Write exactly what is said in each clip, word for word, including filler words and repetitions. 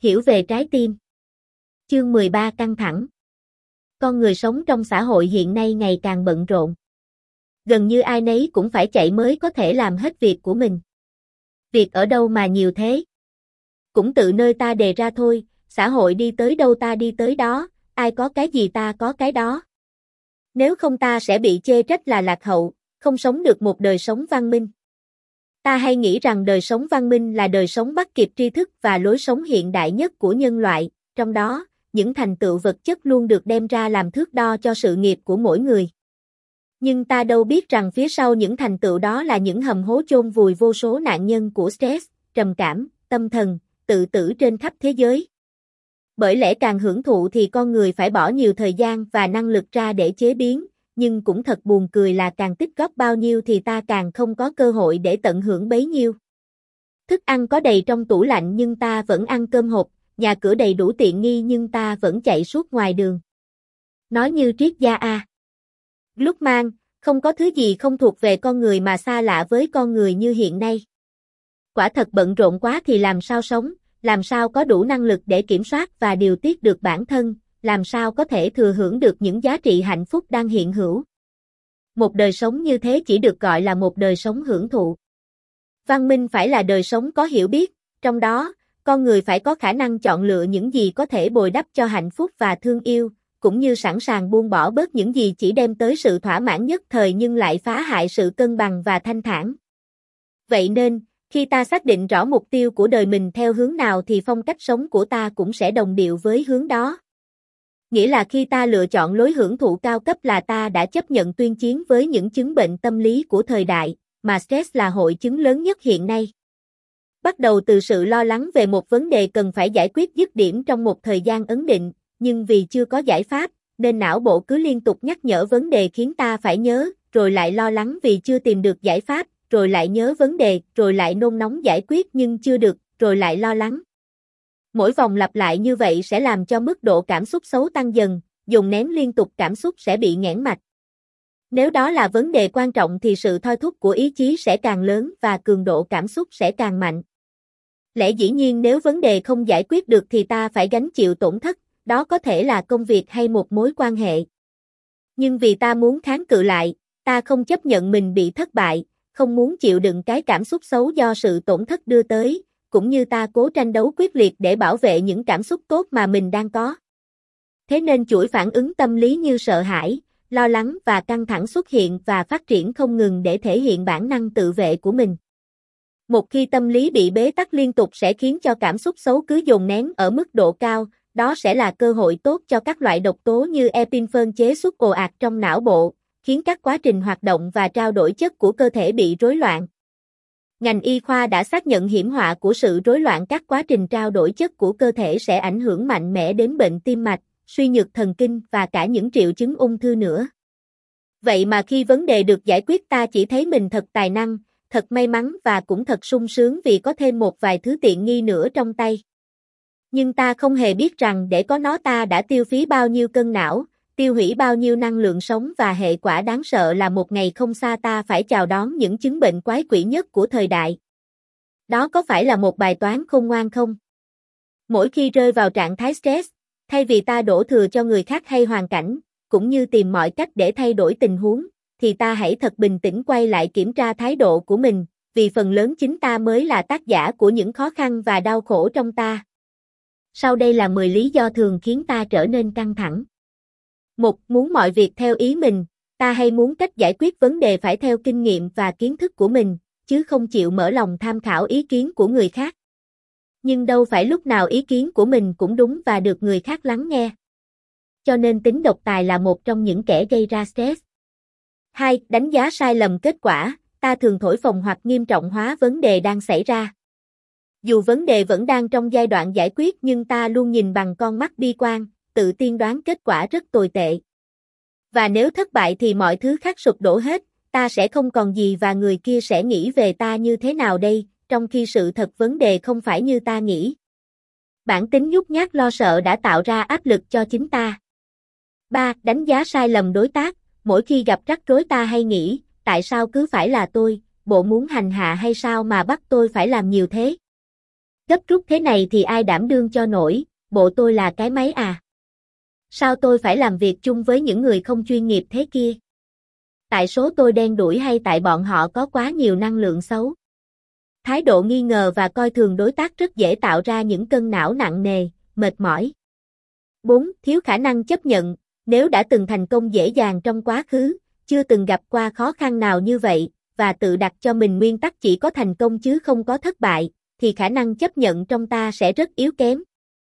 Hiểu về trái tim. Chương mười ba căng thẳng. Con người sống trong xã hội hiện nay ngày càng bận rộn. Gần như ai nấy cũng phải chạy mới có thể làm hết việc của mình. Việc ở đâu mà nhiều thế? Cũng tự nơi ta đề ra thôi, xã hội đi tới đâu ta đi tới đó, ai có cái gì ta có cái đó. Nếu không ta sẽ bị chê trách là lạc hậu, không sống được một đời sống văn minh. Ta hay nghĩ rằng đời sống văn minh là đời sống bắt kịp tri thức và lối sống hiện đại nhất của nhân loại, trong đó, những thành tựu vật chất luôn được đem ra làm thước đo cho sự nghiệp của mỗi người. Nhưng ta đâu biết rằng phía sau những thành tựu đó là những hầm hố chôn vùi vô số nạn nhân của stress, trầm cảm, tâm thần, tự tử trên khắp thế giới. Bởi lẽ càng hưởng thụ thì con người phải bỏ nhiều thời gian và năng lực ra để chế biến, nhưng cũng thật buồn cười là càng tích góp bao nhiêu thì ta càng không có cơ hội để tận hưởng bấy nhiêu. Thức ăn có đầy trong tủ lạnh nhưng ta vẫn ăn cơm hộp, nhà cửa đầy đủ tiện nghi nhưng ta vẫn chạy suốt ngoài đường. Nói như triết gia A. Gluckman, không có thứ gì không thuộc về con người mà xa lạ với con người như hiện nay. Quả thật bận rộn quá thì làm sao sống, làm sao có đủ năng lực để kiểm soát và điều tiết được bản thân, làm sao có thể thừa hưởng được những giá trị hạnh phúc đang hiện hữu. Một đời sống như thế chỉ được gọi là một đời sống hưởng thụ. Văn minh phải là đời sống có hiểu biết, trong đó, con người phải có khả năng chọn lựa những gì có thể bồi đắp cho hạnh phúc và thương yêu, cũng như sẵn sàng buông bỏ bớt những gì chỉ đem tới sự thỏa mãn nhất thời nhưng lại phá hại sự cân bằng và thanh thản. Vậy nên, khi ta xác định rõ mục tiêu của đời mình theo hướng nào thì phong cách sống của ta cũng sẽ đồng điệu với hướng đó. Nghĩa là khi ta lựa chọn lối hưởng thụ cao cấp là ta đã chấp nhận tuyên chiến với những chứng bệnh tâm lý của thời đại, mà stress là hội chứng lớn nhất hiện nay. Bắt đầu từ sự lo lắng về một vấn đề cần phải giải quyết dứt điểm trong một thời gian ấn định, nhưng vì chưa có giải pháp, nên não bộ cứ liên tục nhắc nhở vấn đề khiến ta phải nhớ, rồi lại lo lắng vì chưa tìm được giải pháp, rồi lại nhớ vấn đề, rồi lại nôn nóng giải quyết nhưng chưa được, rồi lại lo lắng. Mỗi vòng lặp lại như vậy sẽ làm cho mức độ cảm xúc xấu tăng dần, dồn nén liên tục cảm xúc sẽ bị nghẽn mạch. Nếu đó là vấn đề quan trọng thì sự thôi thúc của ý chí sẽ càng lớn và cường độ cảm xúc sẽ càng mạnh. Lẽ dĩ nhiên nếu vấn đề không giải quyết được thì ta phải gánh chịu tổn thất, đó có thể là công việc hay một mối quan hệ. Nhưng vì ta muốn kháng cự lại, ta không chấp nhận mình bị thất bại, không muốn chịu đựng cái cảm xúc xấu do sự tổn thất đưa tới, cũng như ta cố tranh đấu quyết liệt để bảo vệ những cảm xúc tốt mà mình đang có. Thế nên chuỗi phản ứng tâm lý như sợ hãi, lo lắng và căng thẳng xuất hiện và phát triển không ngừng để thể hiện bản năng tự vệ của mình. Một khi tâm lý bị bế tắc liên tục sẽ khiến cho cảm xúc xấu cứ dồn nén ở mức độ cao, đó sẽ là cơ hội tốt cho các loại độc tố như epinephrine chế xuất ồ ạt trong não bộ, khiến các quá trình hoạt động và trao đổi chất của cơ thể bị rối loạn. Ngành y khoa đã xác nhận hiểm họa của sự rối loạn các quá trình trao đổi chất của cơ thể sẽ ảnh hưởng mạnh mẽ đến bệnh tim mạch, suy nhược thần kinh và cả những triệu chứng ung thư nữa. Vậy mà khi vấn đề được giải quyết ta chỉ thấy mình thật tài năng, thật may mắn và cũng thật sung sướng vì có thêm một vài thứ tiện nghi nữa trong tay. Nhưng ta không hề biết rằng để có nó ta đã tiêu phí bao nhiêu cân não, tiêu hủy bao nhiêu năng lượng sống và hệ quả đáng sợ là một ngày không xa ta phải chào đón những chứng bệnh quái quỷ nhất của thời đại. Đó có phải là một bài toán khôn ngoan không? Mỗi khi rơi vào trạng thái stress, thay vì ta đổ thừa cho người khác hay hoàn cảnh, cũng như tìm mọi cách để thay đổi tình huống, thì ta hãy thật bình tĩnh quay lại kiểm tra thái độ của mình, vì phần lớn chính ta mới là tác giả của những khó khăn và đau khổ trong ta. Sau đây là mười lý do thường khiến ta trở nên căng thẳng. Một. Muốn mọi việc theo ý mình, ta hay muốn cách giải quyết vấn đề phải theo kinh nghiệm và kiến thức của mình, chứ không chịu mở lòng tham khảo ý kiến của người khác. Nhưng đâu phải lúc nào ý kiến của mình cũng đúng và được người khác lắng nghe. Cho nên tính độc tài là một trong những kẻ gây ra stress. Hai. Đánh giá sai lầm kết quả, ta thường thổi phồng hoặc nghiêm trọng hóa vấn đề đang xảy ra. Dù vấn đề vẫn đang trong giai đoạn giải quyết nhưng ta luôn nhìn bằng con mắt bi quan, tự tiên đoán kết quả rất tồi tệ. Và nếu thất bại thì mọi thứ khác sụp đổ hết, ta sẽ không còn gì và người kia sẽ nghĩ về ta như thế nào đây, trong khi sự thật vấn đề không phải như ta nghĩ. Bản tính nhút nhát lo sợ đã tạo ra áp lực cho chính ta. Ba. Đánh giá sai lầm đối tác, mỗi khi gặp rắc rối ta hay nghĩ, tại sao cứ phải là tôi, bộ muốn hành hạ hay sao mà bắt tôi phải làm nhiều thế? Gấp rút thế này thì ai đảm đương cho nổi, bộ tôi là cái máy à? Sao tôi phải làm việc chung với những người không chuyên nghiệp thế kia? Tại số tôi đen đủi hay tại bọn họ có quá nhiều năng lượng xấu? Thái độ nghi ngờ và coi thường đối tác rất dễ tạo ra những cơn não nặng nề, mệt mỏi. bốn. Thiếu khả năng chấp nhận. Nếu đã từng thành công dễ dàng trong quá khứ, chưa từng gặp qua khó khăn nào như vậy, và tự đặt cho mình nguyên tắc chỉ có thành công chứ không có thất bại, thì khả năng chấp nhận trong ta sẽ rất yếu kém.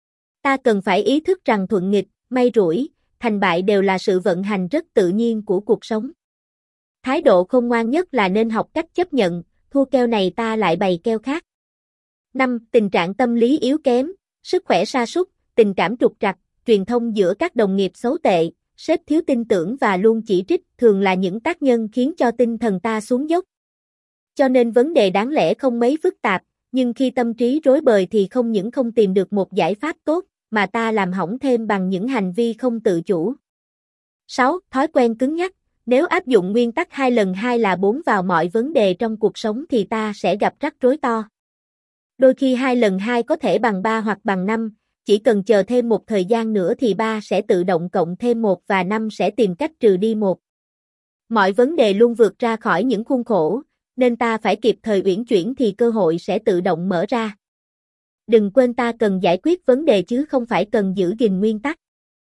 Ta cần phải ý thức rằng thuận nghịch, may rủi, thành bại đều là sự vận hành rất tự nhiên của cuộc sống. Thái độ khôn ngoan nhất là nên học cách chấp nhận, thua keo này ta lại bày keo khác. năm. Tình trạng tâm lý yếu kém, sức khỏe sa sút, tình cảm trục trặc, truyền thông giữa các đồng nghiệp xấu tệ, sếp thiếu tin tưởng và luôn chỉ trích thường là những tác nhân khiến cho tinh thần ta xuống dốc. Cho nên vấn đề đáng lẽ không mấy phức tạp, nhưng khi tâm trí rối bời thì không những không tìm được một giải pháp tốt, mà ta làm hỏng thêm bằng những hành vi không tự chủ. sáu. Thói quen cứng nhắc. Nếu áp dụng nguyên tắc hai lần hai là bốn vào mọi vấn đề trong cuộc sống thì ta sẽ gặp rắc rối to. Đôi khi hai lần hai có thể bằng ba hoặc bằng năm, chỉ cần chờ thêm một thời gian nữa thì ba sẽ tự động cộng thêm một và năm sẽ tìm cách trừ đi một. Mọi vấn đề luôn vượt ra khỏi những khuôn khổ, nên ta phải kịp thời uyển chuyển thì cơ hội sẽ tự động mở ra. Đừng quên ta cần giải quyết vấn đề chứ không phải cần giữ gìn nguyên tắc.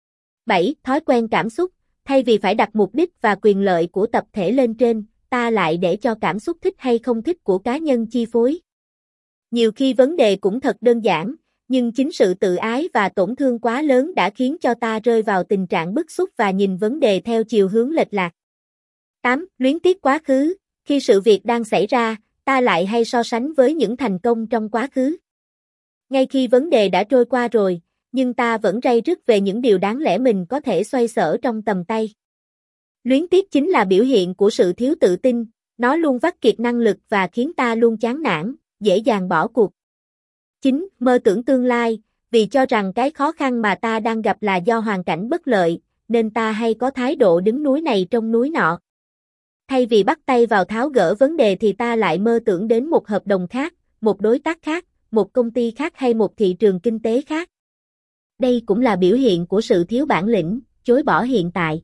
bảy. Thói quen cảm xúc. Thay vì phải đặt mục đích và quyền lợi của tập thể lên trên, ta lại để cho cảm xúc thích hay không thích của cá nhân chi phối. Nhiều khi vấn đề cũng thật đơn giản, nhưng chính sự tự ái và tổn thương quá lớn đã khiến cho ta rơi vào tình trạng bức xúc và nhìn vấn đề theo chiều hướng lệch lạc. tám. Luyến tiếc quá khứ. Khi sự việc đang xảy ra, ta lại hay so sánh với những thành công trong quá khứ. Ngay khi vấn đề đã trôi qua rồi, nhưng ta vẫn ray rứt về những điều đáng lẽ mình có thể xoay sở trong tầm tay. Luyến tiếc chính là biểu hiện của sự thiếu tự tin, nó luôn vắt kiệt năng lực và khiến ta luôn chán nản, dễ dàng bỏ cuộc. chín. Mơ tưởng tương lai. Vì cho rằng cái khó khăn mà ta đang gặp là do hoàn cảnh bất lợi, nên ta hay có thái độ đứng núi này trông núi nọ. Thay vì bắt tay vào tháo gỡ vấn đề thì ta lại mơ tưởng đến một hợp đồng khác, một đối tác khác, một công ty khác hay một thị trường kinh tế khác. Đây cũng là biểu hiện của sự thiếu bản lĩnh, chối bỏ hiện tại.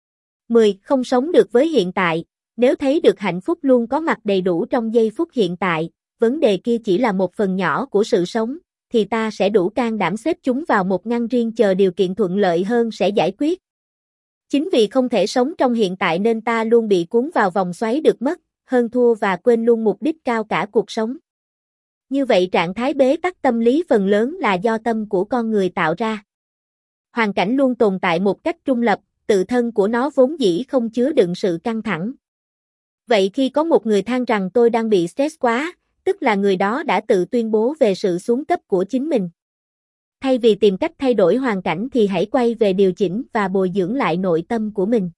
mười. Không sống được với hiện tại. Nếu thấy được hạnh phúc luôn có mặt đầy đủ trong giây phút hiện tại, vấn đề kia chỉ là một phần nhỏ của sự sống, thì ta sẽ đủ can đảm xếp chúng vào một ngăn riêng chờ điều kiện thuận lợi hơn sẽ giải quyết. Chính vì không thể sống trong hiện tại nên ta luôn bị cuốn vào vòng xoáy được mất, hơn thua và quên luôn mục đích cao cả cuộc sống. Như vậy trạng thái bế tắc tâm lý phần lớn là do tâm của con người tạo ra. Hoàn cảnh luôn tồn tại một cách trung lập, tự thân của nó vốn dĩ không chứa đựng sự căng thẳng. Vậy khi có một người than rằng tôi đang bị stress quá, tức là người đó đã tự tuyên bố về sự xuống cấp của chính mình. Thay vì tìm cách thay đổi hoàn cảnh thì hãy quay về điều chỉnh và bồi dưỡng lại nội tâm của mình.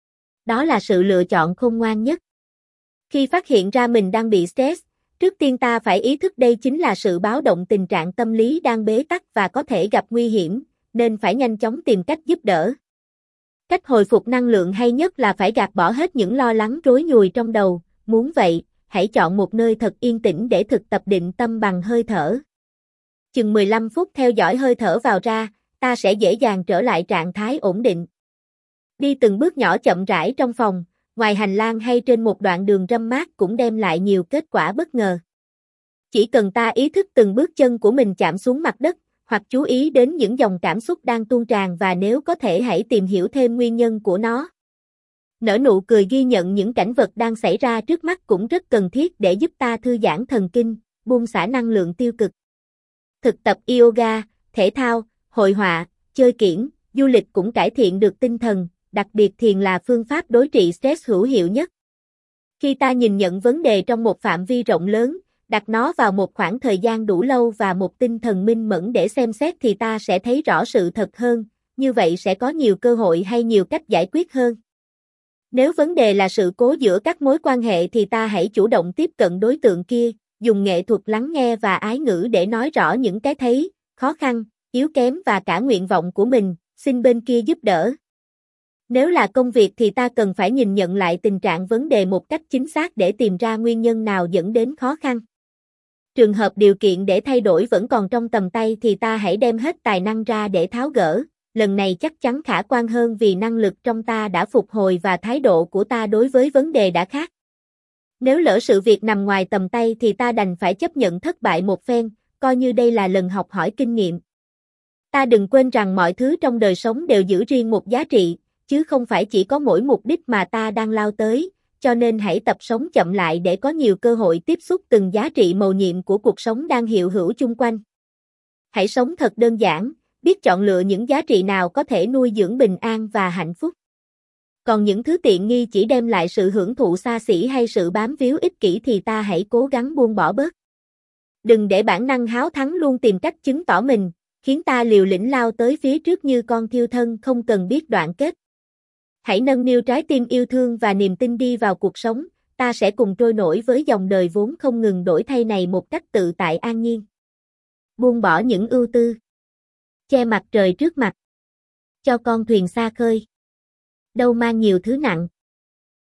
Đó là sự lựa chọn khôn ngoan nhất. Khi phát hiện ra mình đang bị stress, trước tiên ta phải ý thức đây chính là sự báo động tình trạng tâm lý đang bế tắc và có thể gặp nguy hiểm, nên phải nhanh chóng tìm cách giúp đỡ. Cách hồi phục năng lượng hay nhất là phải gạt bỏ hết những lo lắng rối nhùi trong đầu, muốn vậy, hãy chọn một nơi thật yên tĩnh để thực tập định tâm bằng hơi thở. Chừng mười lăm phút theo dõi hơi thở vào ra, ta sẽ dễ dàng trở lại trạng thái ổn định. Đi từng bước nhỏ chậm rãi trong phòng, ngoài hành lang hay trên một đoạn đường râm mát cũng đem lại nhiều kết quả bất ngờ. Chỉ cần ta ý thức từng bước chân của mình chạm xuống mặt đất, hoặc chú ý đến những dòng cảm xúc đang tuôn tràn và nếu có thể hãy tìm hiểu thêm nguyên nhân của nó. Nở nụ cười ghi nhận những cảnh vật đang xảy ra trước mắt cũng rất cần thiết để giúp ta thư giãn thần kinh, buông xả năng lượng tiêu cực. Thực tập yoga, thể thao, hội họa, chơi kiển, du lịch cũng cải thiện được tinh thần, đặc biệt thiền là phương pháp đối trị stress hữu hiệu nhất. Khi ta nhìn nhận vấn đề trong một phạm vi rộng lớn, đặt nó vào một khoảng thời gian đủ lâu và một tinh thần minh mẫn để xem xét thì ta sẽ thấy rõ sự thật hơn, như vậy sẽ có nhiều cơ hội hay nhiều cách giải quyết hơn. Nếu vấn đề là sự cố giữa các mối quan hệ thì ta hãy chủ động tiếp cận đối tượng kia, dùng nghệ thuật lắng nghe và ái ngữ để nói rõ những cái thấy, khó khăn, yếu kém và cả nguyện vọng của mình, xin bên kia giúp đỡ. Nếu là công việc thì ta cần phải nhìn nhận lại tình trạng vấn đề một cách chính xác để tìm ra nguyên nhân nào dẫn đến khó khăn. Trường hợp điều kiện để thay đổi vẫn còn trong tầm tay thì ta hãy đem hết tài năng ra để tháo gỡ, lần này chắc chắn khả quan hơn vì năng lực trong ta đã phục hồi và thái độ của ta đối với vấn đề đã khác. Nếu lỡ sự việc nằm ngoài tầm tay thì ta đành phải chấp nhận thất bại một phen, coi như đây là lần học hỏi kinh nghiệm. Ta đừng quên rằng mọi thứ trong đời sống đều giữ riêng một giá trị, chứ không phải chỉ có mỗi mục đích mà ta đang lao tới, cho nên hãy tập sống chậm lại để có nhiều cơ hội tiếp xúc từng giá trị mầu nhiệm của cuộc sống đang hiện hữu chung quanh. Hãy sống thật đơn giản, biết chọn lựa những giá trị nào có thể nuôi dưỡng bình an và hạnh phúc. Còn những thứ tiện nghi chỉ đem lại sự hưởng thụ xa xỉ hay sự bám víu ích kỷ thì ta hãy cố gắng buông bỏ bớt. Đừng để bản năng háo thắng luôn tìm cách chứng tỏ mình, khiến ta liều lĩnh lao tới phía trước như con thiêu thân không cần biết đoạn kết. Hãy nâng niu trái tim yêu thương và niềm tin đi vào cuộc sống, ta sẽ cùng trôi nổi với dòng đời vốn không ngừng đổi thay này một cách tự tại an nhiên. Buông bỏ những ưu tư. Che mặt trời trước mặt. Cho con thuyền xa khơi. Đâu mang nhiều thứ nặng.